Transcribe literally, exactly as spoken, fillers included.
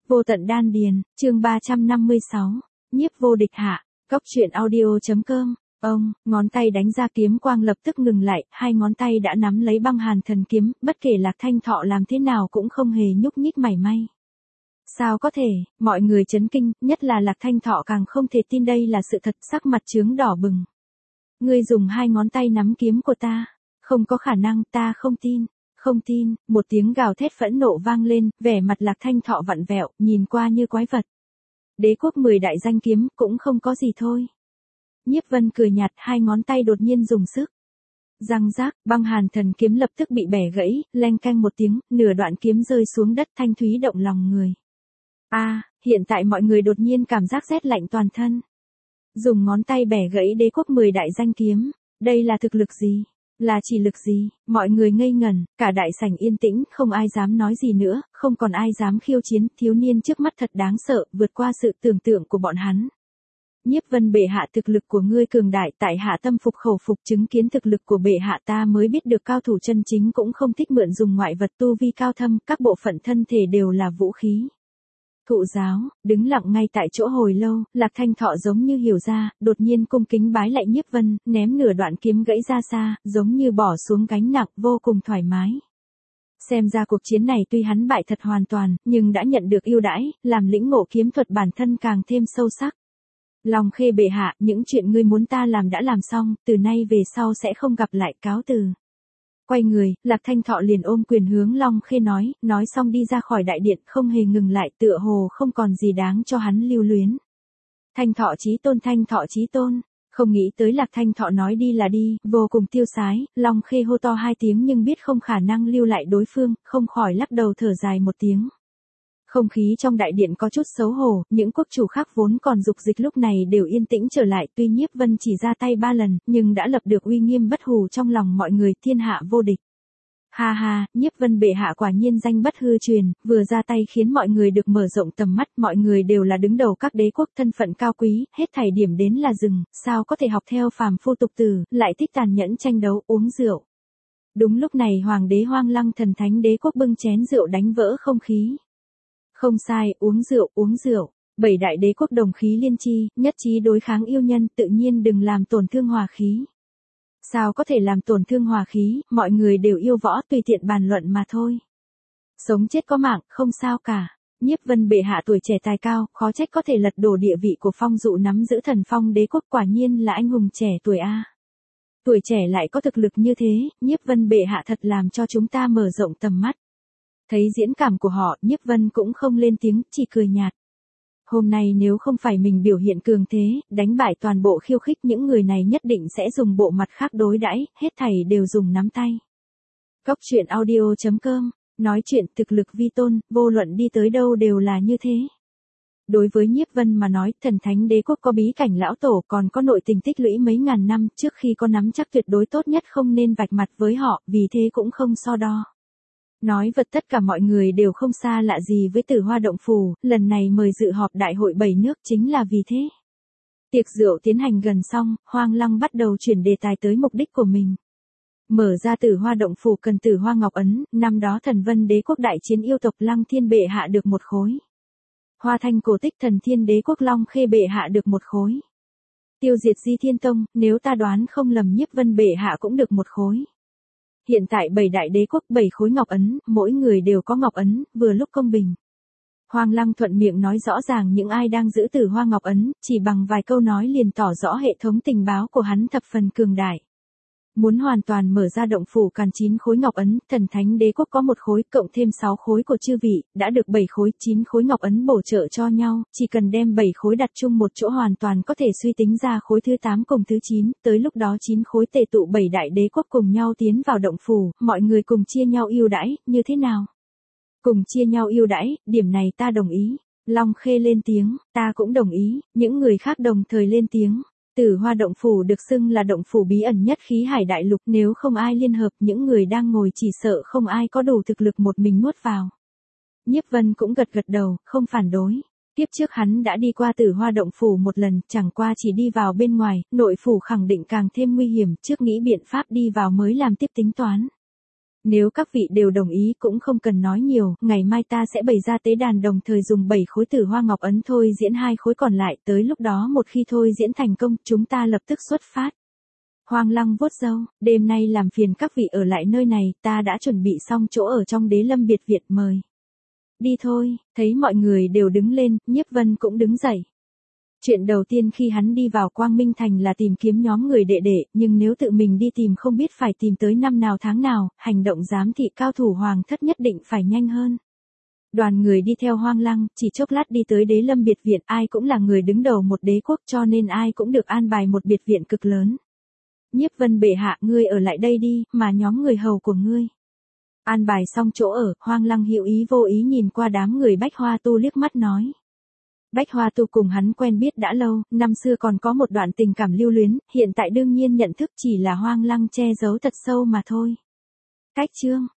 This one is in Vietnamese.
Vô tận đan điền, chương ba trăm năm mươi sáu, nhiếp vô địch hạ, cốc truyện audio.com. Ông, ngón tay đánh ra kiếm quang lập tức ngừng lại, hai ngón tay đã nắm lấy băng hàn thần kiếm, bất kể Lạc Thanh Thọ làm thế nào cũng không hề nhúc nhích mảy may. Sao có thể, mọi người chấn kinh, nhất là Lạc Thanh Thọ càng không thể tin đây là sự thật, sắc mặt chướng đỏ bừng. Ngươi dùng hai ngón tay nắm kiếm của ta, không có khả năng, ta không tin. Không tin, một tiếng gào thét phẫn nộ vang lên, vẻ mặt Lạc Thanh Thọ vặn vẹo, nhìn qua như quái vật. Đế quốc mười đại danh kiếm, cũng không có gì thôi. Nhiếp Vân cười nhạt, hai ngón tay đột nhiên dùng sức. Răng rác, băng hàn thần kiếm lập tức bị bẻ gãy, leng keng một tiếng, nửa đoạn kiếm rơi xuống đất, thanh thúy động lòng người. A, à, hiện tại mọi người đột nhiên cảm giác rét lạnh toàn thân. Dùng ngón tay bẻ gãy đế quốc mười đại danh kiếm, đây là thực lực gì? Là chỉ lực gì? Mọi người ngây ngẩn, cả đại sảnh yên tĩnh, không ai dám nói gì nữa, không còn ai dám khiêu chiến, thiếu niên trước mắt thật đáng sợ, vượt qua sự tưởng tượng của bọn hắn. Nhiếp Vân bệ hạ, thực lực của ngươi cường đại, tại hạ tâm phục khẩu phục, chứng kiến thực lực của bệ hạ ta mới biết được cao thủ chân chính cũng không thích mượn dùng ngoại vật, tu vi cao thâm, các bộ phận thân thể đều là vũ khí. Thụ giáo, đứng lặng ngay tại chỗ hồi lâu, Lạc Thanh Thọ giống như hiểu ra, đột nhiên cung kính bái lại Nhiếp Vân, ném nửa đoạn kiếm gãy ra xa, giống như bỏ xuống gánh nặng, vô cùng thoải mái. Xem ra cuộc chiến này tuy hắn bại thật hoàn toàn, nhưng đã nhận được ưu đãi, làm lĩnh ngộ kiếm thuật bản thân càng thêm sâu sắc. Long Khê bệ hạ, những chuyện ngươi muốn ta làm đã làm xong, từ nay về sau sẽ không gặp lại, cáo từ. Quay người, Lạc Thanh Thọ liền ôm quyền hướng Long Khê nói, nói xong đi ra khỏi đại điện, không hề ngừng lại, tựa hồ không còn gì đáng cho hắn lưu luyến. Thanh Thọ chí tôn, Thanh Thọ chí tôn, không nghĩ tới Lạc Thanh Thọ nói đi là đi, vô cùng tiêu sái, Long Khê hô to hai tiếng nhưng biết không khả năng lưu lại đối phương, không khỏi lắc đầu thở dài một tiếng. Không khí trong đại điện có chút xấu hổ, những quốc chủ khác vốn còn dục dịch lúc này đều yên tĩnh trở lại, tuy Nhiếp Vân chỉ ra tay ba lần, nhưng đã lập được uy nghiêm bất hủ trong lòng mọi người, thiên hạ vô địch. Ha ha, Nhiếp Vân bệ hạ quả nhiên danh bất hư truyền, vừa ra tay khiến mọi người được mở rộng tầm mắt, mọi người đều là đứng đầu các đế quốc, thân phận cao quý, hết thảy điểm đến là rừng, sao có thể học theo phàm phu tục tử, lại thích tàn nhẫn tranh đấu, uống rượu. Đúng lúc này Hoàng đế Hoang Lăng thần thánh đế quốc bưng chén rượu đánh vỡ không khí. Không sai, uống rượu, uống rượu. Bảy đại đế quốc đồng khí liên chi, nhất trí đối kháng yêu nhân, tự nhiên đừng làm tổn thương hòa khí. Sao có thể làm tổn thương hòa khí, mọi người đều yêu võ, tùy tiện bàn luận mà thôi. Sống chết có mạng, không sao cả. Nhiếp Vân bệ hạ tuổi trẻ tài cao, khó trách có thể lật đổ địa vị của Phong Dụ nắm giữ thần phong đế quốc, quả nhiên là anh hùng trẻ tuổi a. Tuổi trẻ lại có thực lực như thế, Nhiếp Vân bệ hạ thật làm cho chúng ta mở rộng tầm mắt. Thấy diễn cảm của họ, Nhiếp Vân cũng không lên tiếng, chỉ cười nhạt. Hôm nay nếu không phải mình biểu hiện cường thế, đánh bại toàn bộ khiêu khích, những người này nhất định sẽ dùng bộ mặt khác đối đãi, hết thảy đều dùng nắm tay. Cốc truyện audio.com, nói chuyện thực lực vi tôn, vô luận đi tới đâu đều là như thế. Đối với Nhiếp Vân mà nói, thần thánh đế quốc có bí cảnh lão tổ, còn có nội tình tích lũy mấy ngàn năm, trước khi có nắm chắc tuyệt đối tốt nhất không nên vạch mặt với họ, vì thế cũng không so đo. Nói vật tất cả mọi người đều không xa lạ gì với Tử Hoa Động Phủ, lần này mời dự họp đại hội bảy nước chính là vì thế. Tiệc rượu tiến hành gần xong, Hoang Lăng bắt đầu chuyển đề tài tới mục đích của mình. Mở ra Tử Hoa Động Phủ cần Tử Hoa Ngọc Ấn, năm đó Thần Vân đế quốc đại chiến yêu tộc Lăng Thiên bệ hạ được một khối. Hoa Thanh cổ tích Thần Thiên đế quốc Long Khê bệ hạ được một khối. Tiêu diệt Di Thiên Tông, nếu ta đoán không lầm Nhiếp Vân bệ hạ cũng được một khối. Hiện tại bảy đại đế quốc bảy khối ngọc ấn, mỗi người đều có ngọc ấn, vừa lúc công bình. Hoang Lăng thuận miệng nói rõ ràng những ai đang giữ Tử Hoa Ngọc Ấn, chỉ bằng vài câu nói liền tỏ rõ hệ thống tình báo của hắn thập phần cường đại. Muốn hoàn toàn mở ra động phủ cần chín khối ngọc ấn, thần thánh đế quốc có một khối, cộng thêm sáu khối của chư vị, đã được bảy khối, chín khối ngọc ấn bổ trợ cho nhau, chỉ cần đem bảy khối đặt chung một chỗ hoàn toàn có thể suy tính ra khối thứ tám cùng thứ chín, tới lúc đó chín khối tề tụ bảy đại đế quốc cùng nhau tiến vào động phủ, mọi người cùng chia nhau ưu đãi, như thế nào? Cùng chia nhau ưu đãi, điểm này ta đồng ý. Long Khê lên tiếng, ta cũng đồng ý, những người khác đồng thời lên tiếng. Tử Hoa Động Phủ được xưng là động phủ bí ẩn nhất khí hải đại lục, nếu không ai liên hợp, những người đang ngồi chỉ sợ không ai có đủ thực lực một mình nuốt vào. Nhiếp Vân cũng gật gật đầu, không phản đối. Tiếp trước hắn đã đi qua Tử Hoa Động Phủ một lần, chẳng qua chỉ đi vào bên ngoài, nội phủ khẳng định càng thêm nguy hiểm, trước nghĩ biện pháp đi vào mới làm tiếp tính toán. Nếu các vị đều đồng ý cũng không cần nói nhiều, ngày mai ta sẽ bày ra tế đàn đồng thời dùng bảy khối tử hoa ngọc ấn thôi diễn hai khối còn lại, tới lúc đó một khi thôi diễn thành công, chúng ta lập tức xuất phát. Hoang Lăng vuốt râu, đêm nay làm phiền các vị ở lại nơi này, ta đã chuẩn bị xong chỗ ở trong Đế Lâm biệt viện, mời. Đi thôi, thấy mọi người đều đứng lên, Nhiếp Vân cũng đứng dậy. Chuyện đầu tiên khi hắn đi vào Quang Minh Thành là tìm kiếm nhóm người đệ đệ, nhưng nếu tự mình đi tìm không biết phải tìm tới năm nào tháng nào, hành động giám thị cao thủ hoàng thất nhất định phải nhanh hơn. Đoàn người đi theo Hoang Lăng, chỉ chốc lát đi tới Đế Lâm biệt viện, ai cũng là người đứng đầu một đế quốc cho nên ai cũng được an bài một biệt viện cực lớn. Nhiếp Vân bệ hạ, ngươi ở lại đây đi, mà nhóm người hầu của ngươi. An bài xong chỗ ở, Hoang Lăng hữu ý vô ý nhìn qua đám người Bách Hoa Tu liếc mắt nói. Bách Hoa Tu cùng hắn quen biết đã lâu, năm xưa còn có một đoạn tình cảm lưu luyến, hiện tại đương nhiên nhận thức chỉ là Hoang Lăng che giấu thật sâu mà thôi. Cách chương